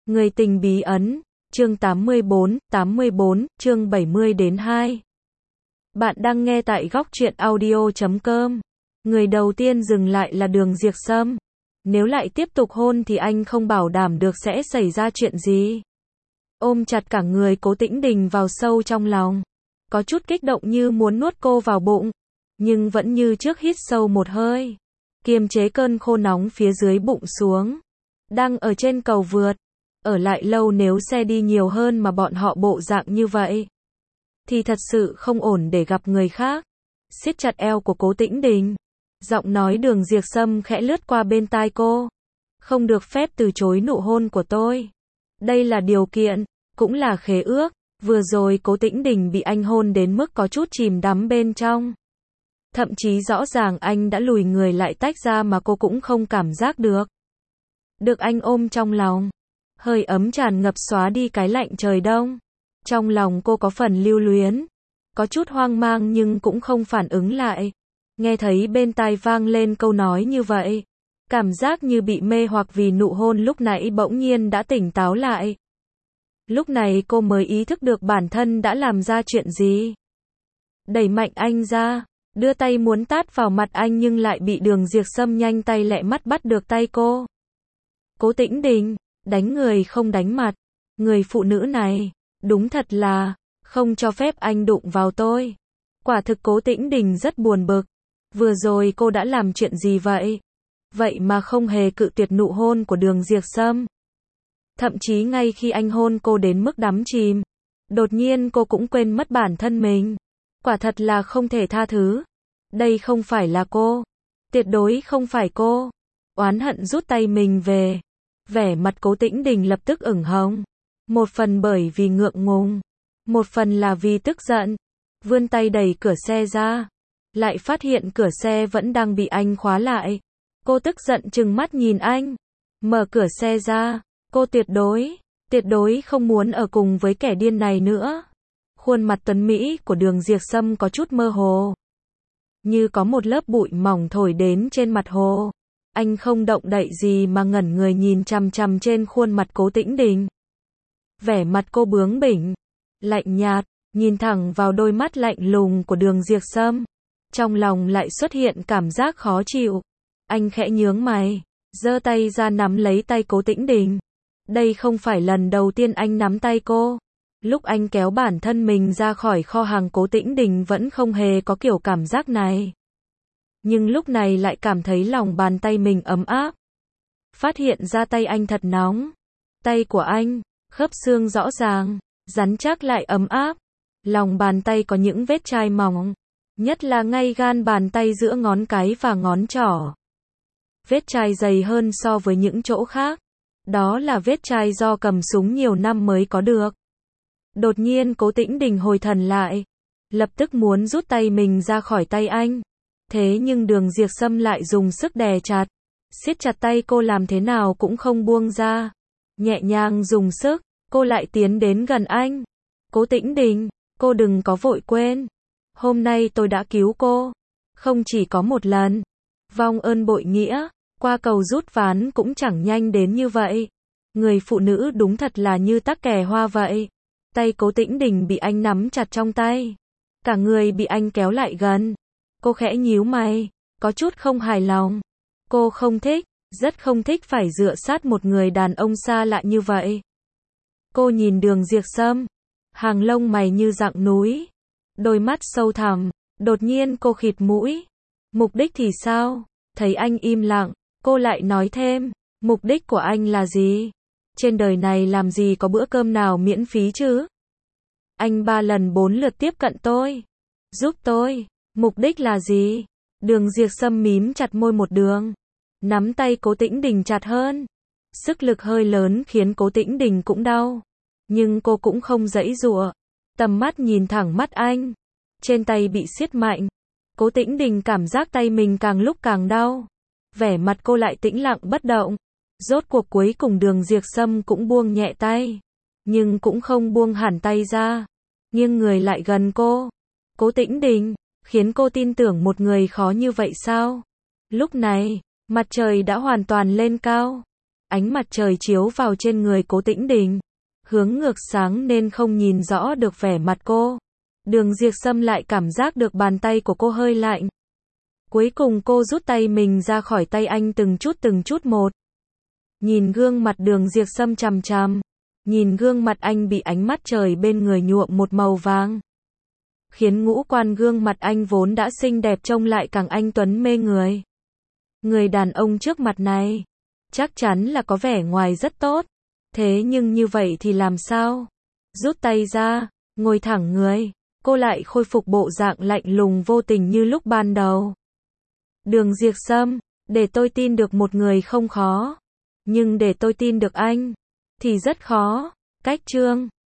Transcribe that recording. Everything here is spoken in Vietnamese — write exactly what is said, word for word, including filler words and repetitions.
Người tình bí ẩn, chương tám mươi bốn, tám mươi bốn, chương bảy mươi đến hai. Bạn đang nghe tại góc truyện audio chấm com. Người đầu tiên dừng lại là Đường Diệp Sâm. Nếu lại tiếp tục hôn thì anh không bảo đảm được sẽ xảy ra chuyện gì. Ôm chặt cả người Cố Tĩnh Đình vào sâu trong lòng. Có chút kích động như muốn nuốt cô vào bụng. Nhưng vẫn như trước hít sâu một hơi. Kiềm chế cơn khô nóng phía dưới bụng xuống. Đang ở trên cầu vượt. Ở lại lâu nếu xe đi nhiều hơn mà bọn họ bộ dạng như vậy. Thì thật sự không ổn để gặp người khác. Siết chặt eo của Cố Tĩnh Đình. Giọng nói Đường Diệp Sâm khẽ lướt qua bên tai cô. Không được phép từ chối nụ hôn của tôi. Đây là điều kiện, cũng là khế ước. Vừa rồi Cố Tĩnh Đình bị anh hôn đến mức có chút chìm đắm bên trong. Thậm chí rõ ràng anh đã lùi người lại tách ra mà cô cũng không cảm giác được. Được anh ôm trong lòng. Hơi ấm tràn ngập xóa đi cái lạnh trời đông. Trong lòng cô có phần lưu luyến. Có chút hoang mang nhưng cũng không phản ứng lại. Nghe thấy bên tai vang lên câu nói như vậy. Cảm giác như bị mê hoặc vì nụ hôn lúc nãy bỗng nhiên đã tỉnh táo lại. Lúc này cô mới ý thức được bản thân đã làm ra chuyện gì. Đẩy mạnh anh ra. Đưa tay muốn tát vào mặt anh nhưng lại bị Đường Diệp Sâm nhanh tay lẹ mắt bắt được tay cô. Cố Tĩnh Đình, đánh người không đánh mặt. Người phụ nữ này, đúng thật là, không cho phép anh đụng vào tôi. Quả thực Cố Tĩnh Đình rất buồn bực. Vừa rồi cô đã làm chuyện gì vậy? Vậy mà không hề cự tuyệt nụ hôn của Đường Diệp Sâm. Thậm chí ngay khi anh hôn cô đến mức đắm chìm, đột nhiên cô cũng quên mất bản thân mình. Quả thật là không thể tha thứ. Đây không phải là cô. Tuyệt đối không phải cô. Oán hận rút tay mình về. Vẻ mặt Cố Tĩnh Đình lập tức ửng hồng. Một phần bởi vì ngượng ngùng. Một phần là vì tức giận. Vươn tay đẩy cửa xe ra. Lại phát hiện cửa xe vẫn đang bị anh khóa lại. Cô tức giận trừng mắt nhìn anh. Mở cửa xe ra. Cô tuyệt đối, tuyệt đối không muốn ở cùng với kẻ điên này nữa. Khuôn mặt tuấn mỹ của Đường Diệp Sâm có chút mơ hồ. Như có một lớp bụi mỏng thổi đến trên mặt hồ. Anh không động đậy gì mà ngẩn người nhìn chằm chằm trên khuôn mặt Cố Tĩnh Đình. Vẻ mặt cô bướng bỉnh, lạnh nhạt, nhìn thẳng vào đôi mắt lạnh lùng của Đường Diệp Sâm. Trong lòng lại xuất hiện cảm giác khó chịu. Anh khẽ nhướng mày, giơ tay ra nắm lấy tay Cố Tĩnh Đình. Đây không phải lần đầu tiên anh nắm tay cô. Lúc anh kéo bản thân mình ra khỏi kho hàng Cố Tĩnh Đình vẫn không hề có kiểu cảm giác này. Nhưng lúc này lại cảm thấy lòng bàn tay mình ấm áp. Phát hiện ra tay anh thật nóng. Tay của anh, khớp xương rõ ràng, rắn chắc lại ấm áp. Lòng bàn tay có những vết chai mỏng. Nhất là ngay gan bàn tay giữa ngón cái và ngón trỏ. Vết chai dày hơn so với những chỗ khác. Đó là vết chai do cầm súng nhiều năm mới có được. Đột nhiên Cố Tĩnh Đình hồi thần lại. Lập tức muốn rút tay mình ra khỏi tay anh. Thế nhưng Đường Diệp Sâm lại dùng sức đè chặt. Siết chặt tay cô làm thế nào cũng không buông ra. Nhẹ nhàng dùng sức, cô lại tiến đến gần anh. Cố Tĩnh Đình, cô đừng có vội quên. Hôm nay tôi đã cứu cô. Không chỉ có một lần. Vong ơn bội nghĩa, qua cầu rút ván cũng chẳng nhanh đến như vậy. Người phụ nữ đúng thật là như tắc kè hoa vậy. Tay Cố Tĩnh Đình bị anh nắm chặt trong tay. Cả người bị anh kéo lại gần. Cô khẽ nhíu mày, có chút không hài lòng. Cô không thích, rất không thích phải dựa sát một người đàn ông xa lạ như vậy. Cô nhìn Đường Diệp Sâm, hàng lông mày như dặng núi, đôi mắt sâu thẳm. Đột nhiên cô khịt mũi. Mục đích thì sao? Thấy anh im lặng, cô lại nói thêm, mục đích của anh là gì? Trên đời này làm gì có bữa cơm nào miễn phí chứ? Anh ba lần bốn lượt tiếp cận tôi, giúp tôi, mục đích là gì? Đường Diệp Sâm mím chặt môi một đường, nắm tay Cố Tĩnh Đình chặt hơn. Sức lực hơi lớn khiến Cố Tĩnh Đình cũng đau, nhưng cô cũng không giãy giụa. Tầm mắt nhìn thẳng mắt anh, trên tay bị siết mạnh. Cố Tĩnh Đình cảm giác tay mình càng lúc càng đau. Vẻ mặt cô lại tĩnh lặng bất động. Rốt cuộc cuối cùng Đường Diệp Sâm cũng buông nhẹ tay, nhưng cũng không buông hẳn tay ra. Nghiêng người lại gần cô. Cố Tĩnh Đình, khiến cô tin tưởng một người khó như vậy sao? Lúc này, mặt trời đã hoàn toàn lên cao. Ánh mặt trời chiếu vào trên người Cố Tĩnh Đình, hướng ngược sáng nên không nhìn rõ được vẻ mặt cô. Đường Diệp Sâm lại cảm giác được bàn tay của cô hơi lạnh. Cuối cùng cô rút tay mình ra khỏi tay anh từng chút từng chút một. Nhìn gương mặt Đường Diệp Sâm chằm chằm. Nhìn gương mặt anh bị ánh mắt trời bên người nhuộm một màu vàng. Khiến ngũ quan gương mặt anh vốn đã xinh đẹp trông lại càng anh tuấn mê người. Người đàn ông trước mặt này, chắc chắn là có vẻ ngoài rất tốt. Thế nhưng như vậy thì làm sao? Rút tay ra, ngồi thẳng người, cô lại khôi phục bộ dạng lạnh lùng vô tình như lúc ban đầu. Đường Diệp Sâm, để tôi tin được một người không khó. Nhưng để tôi tin được anh, thì rất khó. Cách chương